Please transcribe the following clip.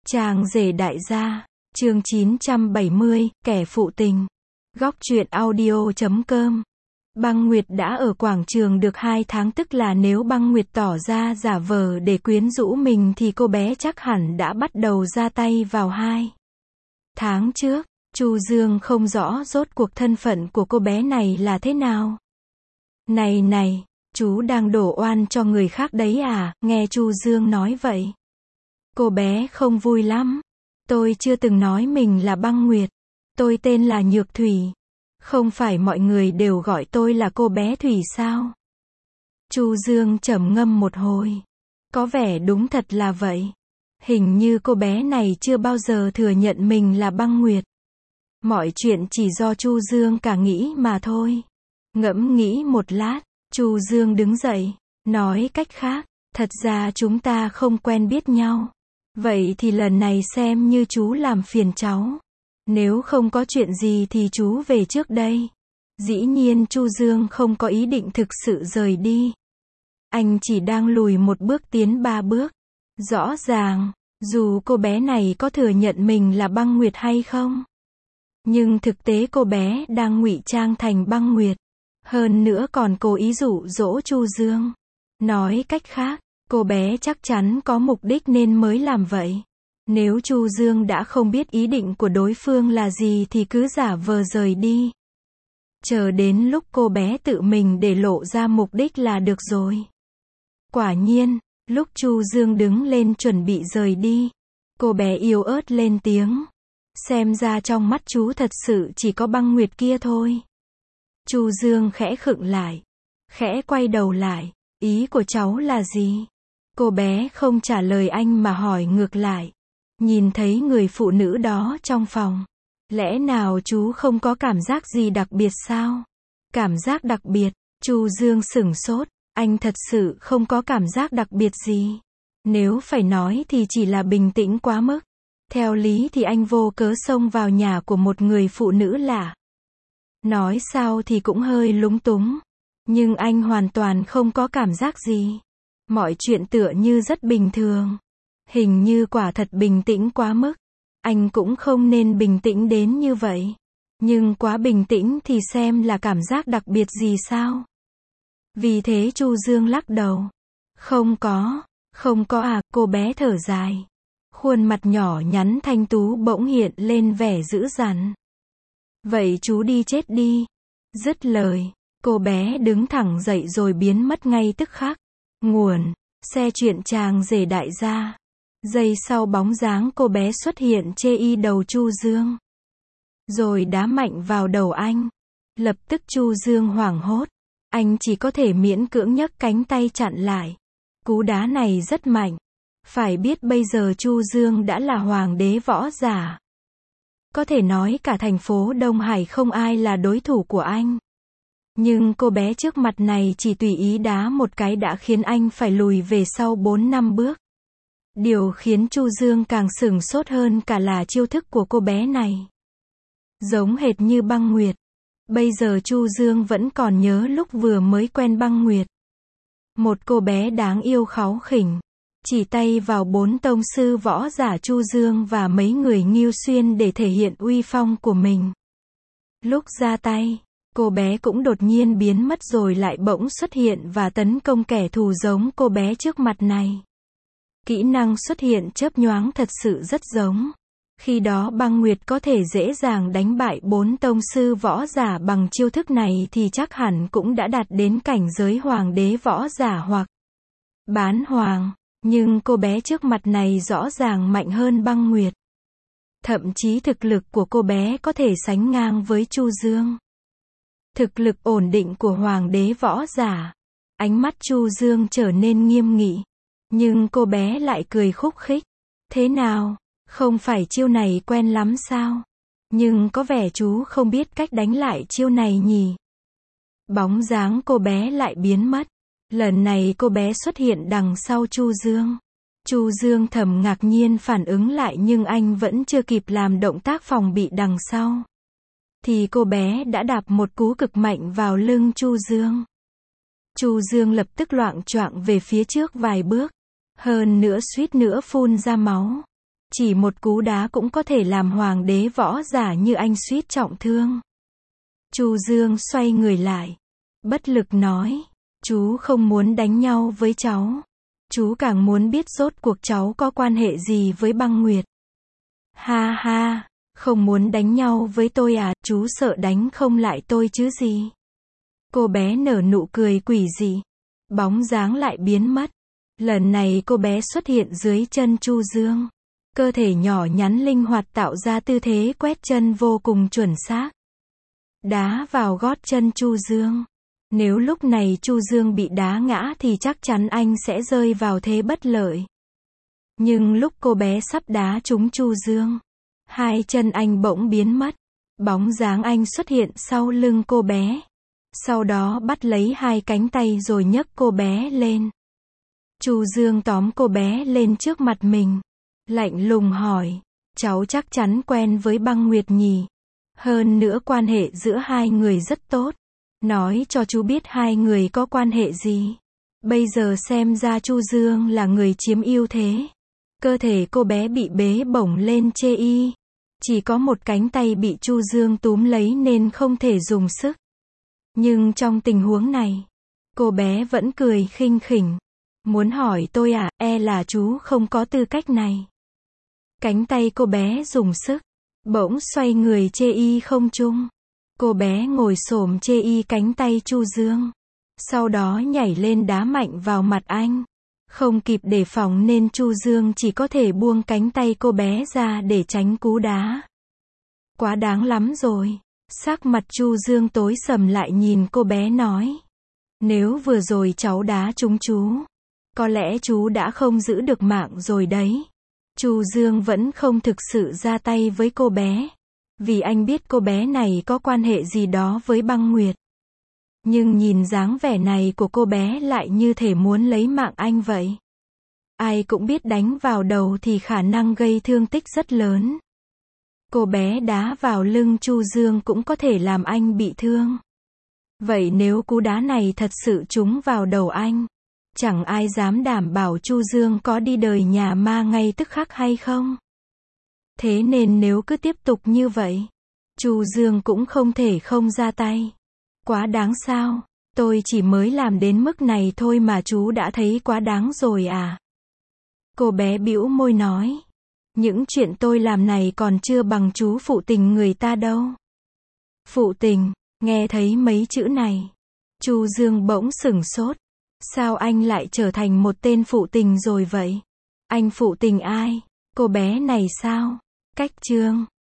Chàng rể đại gia, chương 970, kẻ phụ tình. Góc truyện audio.com. Băng Nguyệt đã ở quảng trường được 2 tháng, tức là nếu Băng Nguyệt tỏ ra giả vờ để quyến rũ mình thì cô bé chắc hẳn đã bắt đầu ra tay vào 2 tháng trước. Chu Dương không rõ rốt cuộc thân phận của cô bé này là thế nào. Này, chú đang đổ oan cho người khác đấy à? Nghe Chu Dương nói vậy, cô bé không vui lắm. Tôi chưa từng nói mình là Băng Nguyệt. Tôi tên là Nhược Thủy. Không phải mọi người đều gọi tôi là cô bé Thủy sao? Chu Dương trầm ngâm một hồi. Có vẻ đúng thật là vậy. Hình như cô bé này chưa bao giờ thừa nhận mình là Băng Nguyệt. Mọi chuyện chỉ do Chu Dương cả nghĩ mà thôi. Ngẫm nghĩ một lát, Chu Dương đứng dậy, nói cách khác, thật ra chúng ta không quen biết nhau. Vậy thì lần này xem như chú làm phiền cháu. Nếu không có chuyện gì thì chú về trước đây. Dĩ nhiên Chu Dương không có ý định thực sự rời đi. Anh chỉ đang lùi một bước tiến 3 bước. Rõ ràng, dù cô bé này có thừa nhận mình là Băng Nguyệt hay không, nhưng thực tế cô bé đang ngụy trang thành Băng Nguyệt. Hơn nữa còn cố ý dụ dỗ Chu Dương. Nói cách khác, cô bé chắc chắn có mục đích nên mới làm vậy. Nếu Chu Dương đã không biết ý định của đối phương là gì thì cứ giả vờ rời đi. Chờ đến lúc cô bé tự mình để lộ ra mục đích là được rồi. Quả nhiên, lúc Chu Dương đứng lên chuẩn bị rời đi, cô bé yếu ớt lên tiếng. Xem ra trong mắt chú thật sự chỉ có Băng Nguyệt kia thôi. Chu Dương khẽ khựng lại, khẽ quay đầu lại. Ý của cháu là gì? Cô bé không trả lời anh mà hỏi ngược lại. Nhìn thấy người phụ nữ đó trong phòng, lẽ nào chú không có cảm giác gì đặc biệt sao? Cảm giác đặc biệt? Chu Dương sửng sốt, anh thật sự không có cảm giác đặc biệt gì. Nếu phải nói thì chỉ là bình tĩnh quá mức. Theo lý thì anh vô cớ xông vào nhà của một người phụ nữ lạ. Nói sao thì cũng hơi lúng túng. Nhưng anh hoàn toàn không có cảm giác gì. Mọi chuyện tựa như rất bình thường. Hình như quả thật bình tĩnh quá mức. Anh cũng không nên bình tĩnh đến như vậy. Nhưng quá bình tĩnh thì xem là cảm giác đặc biệt gì sao? Vì thế Chu Dương lắc đầu. Không có à, cô bé thở dài. Khuôn mặt nhỏ nhắn thanh tú bỗng hiện lên vẻ dữ dằn. Vậy chú đi chết đi. Dứt lời, cô bé đứng thẳng dậy rồi biến mất ngay tức khắc. Nguồn: xe truyện chàng rể đại gia. Giây sau bóng dáng cô bé xuất hiện chê y đầu Chu Dương. Rồi đá mạnh vào đầu anh. Lập tức Chu Dương hoảng hốt. Anh chỉ có thể miễn cưỡng nhấc cánh tay chặn lại. Cú đá này rất mạnh. Phải biết bây giờ Chu Dương đã là hoàng đế võ giả. Có thể nói cả thành phố Đông Hải không ai là đối thủ của anh. Nhưng cô bé trước mặt này chỉ tùy ý đá một cái đã khiến anh phải lùi về sau 4-5 bước. Điều khiến Chu Dương càng sửng sốt hơn cả là chiêu thức của cô bé này. Giống hệt như Băng Nguyệt. Bây giờ Chu Dương vẫn còn nhớ lúc vừa mới quen Băng Nguyệt. Một cô bé đáng yêu kháu khỉnh. Chỉ tay vào 4 tông sư võ giả Chu Dương và mấy người Ngưu Xuyên để thể hiện uy phong của mình. Lúc ra tay, cô bé cũng đột nhiên biến mất rồi lại bỗng xuất hiện và tấn công kẻ thù giống cô bé trước mặt này. Kỹ năng xuất hiện chớp nhoáng thật sự rất giống. Khi đó Băng Nguyệt có thể dễ dàng đánh bại 4 tông sư võ giả bằng chiêu thức này thì chắc hẳn cũng đã đạt đến cảnh giới hoàng đế võ giả hoặc bán hoàng. Nhưng cô bé trước mặt này rõ ràng mạnh hơn Băng Nguyệt. Thậm chí thực lực của cô bé có thể sánh ngang với Chu Dương. Thực lực ổn định của hoàng đế võ giả. Ánh mắt Chu Dương trở nên nghiêm nghị. Nhưng cô bé lại cười khúc khích. Thế nào? Không phải chiêu này quen lắm sao? Nhưng có vẻ chú không biết cách đánh lại chiêu này nhỉ? Bóng dáng cô bé lại biến mất. Lần này cô bé xuất hiện đằng sau Chu Dương. Chu Dương thầm ngạc nhiên phản ứng lại nhưng anh vẫn chưa kịp làm động tác phòng bị đằng sau. Thì cô bé đã đạp một cú cực mạnh vào lưng Chu Dương. Chu Dương lập tức loạng choạng về phía trước vài bước. Hơn nữa suýt nữa phun ra máu. Chỉ một cú đá cũng có thể làm hoàng đế võ giả như anh suýt trọng thương. Chu Dương xoay người lại, bất lực nói, chú không muốn đánh nhau với cháu. Chú càng muốn biết rốt cuộc cháu có quan hệ gì với Băng Nguyệt. Ha ha, không muốn đánh nhau với tôi à, chú sợ đánh không lại tôi chứ gì. Cô bé nở nụ cười quỷ dị, bóng dáng lại biến mất. Lần này cô bé xuất hiện dưới chân Chu Dương. Cơ thể nhỏ nhắn linh hoạt tạo ra tư thế quét chân vô cùng chuẩn xác. Đá vào gót chân Chu Dương. Nếu lúc này Chu Dương bị đá ngã thì chắc chắn anh sẽ rơi vào thế bất lợi. Nhưng lúc cô bé sắp đá trúng Chu Dương, hai chân anh bỗng biến mất. Bóng dáng anh xuất hiện sau lưng cô bé. Sau đó bắt lấy hai cánh tay rồi nhấc cô bé lên. Chu Dương tóm cô bé lên trước mặt mình. Lạnh lùng hỏi, cháu chắc chắn quen với Băng Nguyệt nhỉ? Hơn nữa quan hệ giữa hai người rất tốt. Nói cho chú biết hai người có quan hệ gì. Bây giờ xem ra Chu Dương là người chiếm ưu thế. Cơ thể cô bé bị bế bổng lên chê y. Chỉ có một cánh tay bị Chu Dương túm lấy nên không thể dùng sức. Nhưng trong tình huống này, cô bé vẫn cười khinh khỉnh. Muốn hỏi tôi à, là chú không có tư cách này. Cánh tay cô bé dùng sức, bỗng xoay người chê y không trung. Cô bé ngồi xổm chê y cánh tay Chu Dương. Sau đó nhảy lên đá mạnh vào mặt anh. Không kịp đề phòng nên Chu Dương chỉ có thể buông cánh tay cô bé ra để tránh cú đá. Quá đáng lắm rồi. Sắc mặt Chu Dương tối sầm lại nhìn cô bé nói. Nếu vừa rồi cháu đá trúng chú, có lẽ chú đã không giữ được mạng rồi đấy. Chu Dương vẫn không thực sự ra tay với cô bé. Vì anh biết cô bé này có quan hệ gì đó với Băng Nguyệt. Nhưng nhìn dáng vẻ này của cô bé lại như thể muốn lấy mạng anh vậy. Ai cũng biết đánh vào đầu thì khả năng gây thương tích rất lớn. Cô bé đá vào lưng Chu Dương cũng có thể làm anh bị thương. Vậy nếu cú đá này thật sự trúng vào đầu anh, chẳng ai dám đảm bảo Chu Dương có đi đời nhà ma ngay tức khắc hay không. Thế nên nếu cứ tiếp tục như vậy, Chu Dương cũng không thể không ra tay. Quá đáng sao? Tôi chỉ mới làm đến mức này thôi mà chú đã thấy quá đáng rồi à? Cô bé bĩu môi nói. Những chuyện tôi làm này còn chưa bằng chú phụ tình người ta đâu. Phụ tình, nghe thấy mấy chữ này. Chu Dương bỗng sửng sốt. Sao anh lại trở thành một tên phụ tình rồi vậy? Anh phụ tình ai? Cô bé này sao? Cách chương